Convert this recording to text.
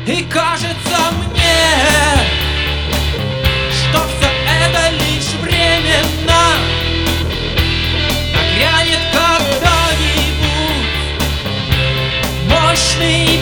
И кажется мне, что все это лишь временно. Нагрянет когда-нибудь мощный